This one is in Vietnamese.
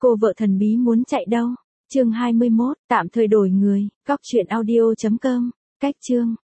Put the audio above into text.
Cô vợ thần bí muốn chạy đâu? Chương 21, tạm thời đổi người. Cóc truyện audio.com. Cách chương.